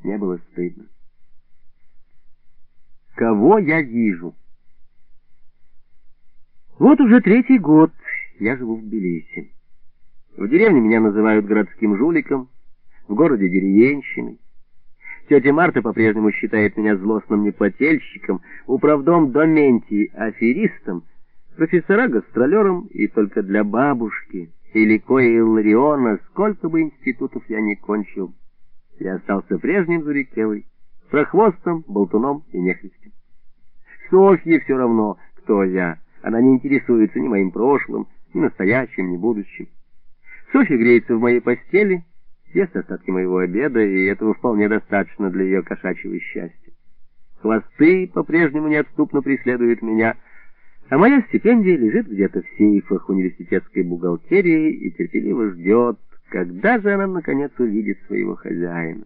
мне было стыдно. Кого я вижу? Вот уже 3-й год я живу в Тбилиси. В деревне меня называют городским жуликом, в городе деревенщиной. Тетя Марта по-прежнему считает меня злостным неплательщиком, управдом Доментий аферистом, профессора гастролером, и только для бабушки Илико и Иллариона, сколько бы институтов я ни кончил, я остался прежним Зурикелой, прохвостом, болтуном и нехристем. Софье все равно, кто я. Она не интересуется ни моим прошлым, ни настоящим, ни будущим. Софья греется в моей постели, ест остатки моего обеда, и этого вполне достаточно для ее кошачьего счастья. Хвосты по-прежнему неотступно преследуют меня, а моя стипендия лежит где-то в сейфах университетской бухгалтерии и терпеливо ждет, когда же она наконец увидит своего хозяина.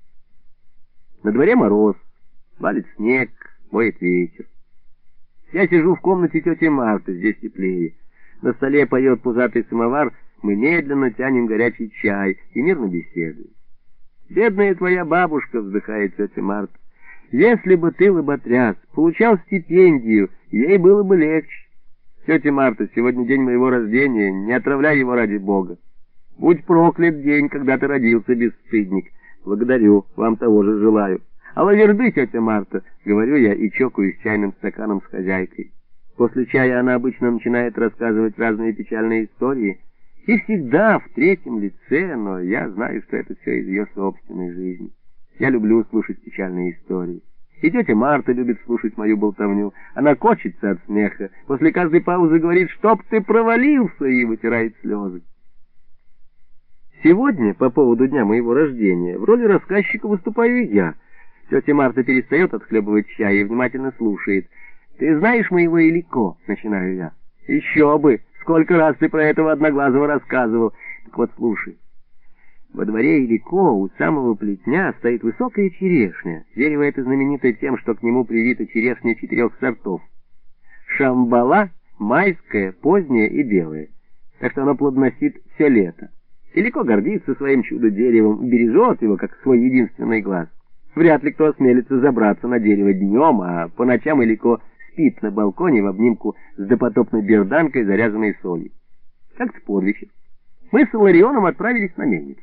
На дворе мороз, валит снег, воет ветер. Я сижу в комнате тети Марты, здесь теплее. На столе поет пузатый самовар, мы медленно тянем горячий чай и мирно беседуем. «Бедная твоя бабушка», — вздыхает тетя Марта. «Если бы ты, лоботряс, получал стипендию, ей было бы легче. Тетя Марта, сегодня день моего рождения, не отравляй его ради Бога. Будь проклят день, когда ты родился, бесстыдник. Благодарю, вам того же желаю. А лаверды, тетя Марта», — говорю я и чокаюсь чайным стаканом с хозяйкой. После чая она обычно начинает рассказывать разные печальные истории, и всегда в третьем лице, но я знаю, что это все из ее собственной жизни. Я люблю слушать печальные истории. И тетя Марта любит слушать мою болтовню. Она корчится от смеха, после каждой паузы говорит: «Чтоб ты провалился!» и вытирает слезы. Сегодня, по поводу дня моего рождения, в роли рассказчика выступаю я. Тетя Марта перестает отхлебывать чай и внимательно слушает. «Ты знаешь моего Илико?» — начинаю я. «Еще бы! Сколько раз ты про этого одноглазого рассказывал!» Так вот, слушай. Во дворе Илико у самого плетня стоит высокая черешня. Дерево это знаменито тем, что к нему привита черешня 4 сортов. Шамбала, майская, поздняя и белая. Так что оно плодоносит все лето. Илико гордится своим чудо-деревом, бережет его, как свой единственный глаз. Вряд ли кто осмелится забраться на дерево днем, а по ночам Илико спит на балконе в обнимку с допотопной берданкой, заряженной солью. Как-то под вечер мы с Илларионом отправились на мельницу.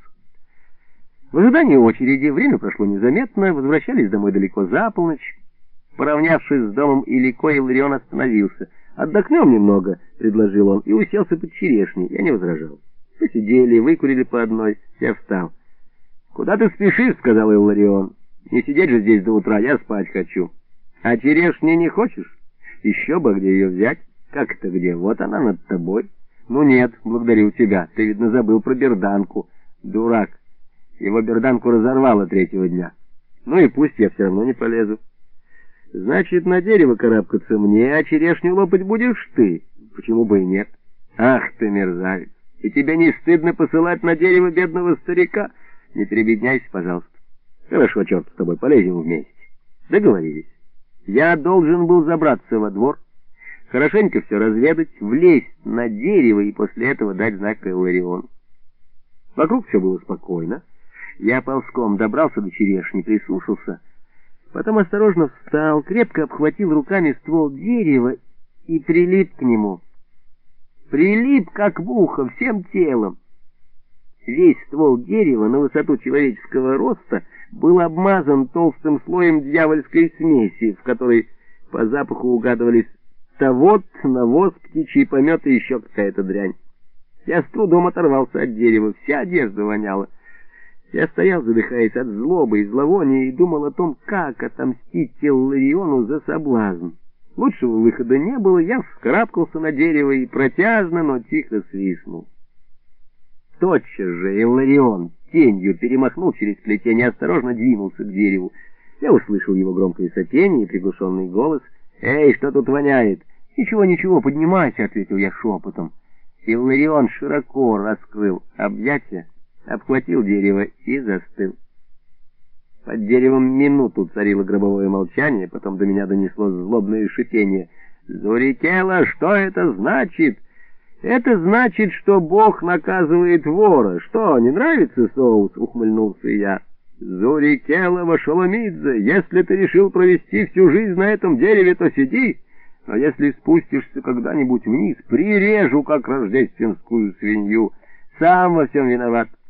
В ожидании очереди время прошло незаметно, возвращались домой далеко за полночь. Поравнявшись с домом Илико, Илларион остановился. «Отдохнем немного», — предложил он, и уселся под черешней. Я не возражал. Посидели, выкурили по одной, я встал. «Куда ты спешишь?» — сказал Илларион. «Не сидеть же здесь до утра, я спать хочу». «А черешни не хочешь?» «Еще бы, где ее взять?» «Как это где? Вот она над тобой». «Ну нет, благодарю тебя, ты, видно, забыл про берданку». «Дурак, его берданку разорвало 3-го дня». «Ну и пусть, я все равно не полезу». «Значит, на дерево карабкаться мне, а черешню лопать будешь ты?» «Почему бы и нет?» «Ах ты, мерзавец! И тебе не стыдно посылать на дерево бедного старика?» «Не перебедняйся, пожалуйста». «Хорошо, черт с тобой, полезем вместе». Договорились. Я должен был забраться во двор, хорошенько все разведать, влезть на дерево и после этого дать знак Иллариону. Вокруг все было спокойно. Я ползком добрался до черешни, прислушался, потом осторожно встал, крепко обхватил руками ствол дерева и прилип к нему. Прилип, как в ухо, всем телом. Весь ствол дерева на высоту человеческого роста был обмазан толстым слоем дьявольской смеси, в которой по запаху угадывались тавод, навоз, птичий помет и еще какая-то дрянь. Я с трудом оторвался от дерева, вся одежда воняла. Я стоял, задыхаясь от злобы и зловония, и думал о том, как отомстить Иллариону за соблазн. Лучшего выхода не было, я вскарабкался на дерево и протяжно, но тихо свистнул. Тотчас же Илларион тенью перемахнул через плетень и осторожно двинулся к дереву. Я услышал его громкое сопение и приглушенный голос. «Эй, что тут воняет?» «Ничего, ничего, поднимайся», — ответил я шепотом. Илларион широко раскрыл объятия, обхватил дерево и застыл. Под деревом минуту царило гробовое молчание, потом до меня донесло злобное шипение. «Зурикела, что это значит?» «Это значит, что Бог наказывает вора. Что, не нравится соус?» — ухмыльнулся я. Зурикелова Шоломидзе, если ты решил провести всю жизнь на этом дереве, то сиди, но если спустишься когда-нибудь вниз, прирежу, как рождественскую свинью. Сам во всем виноват.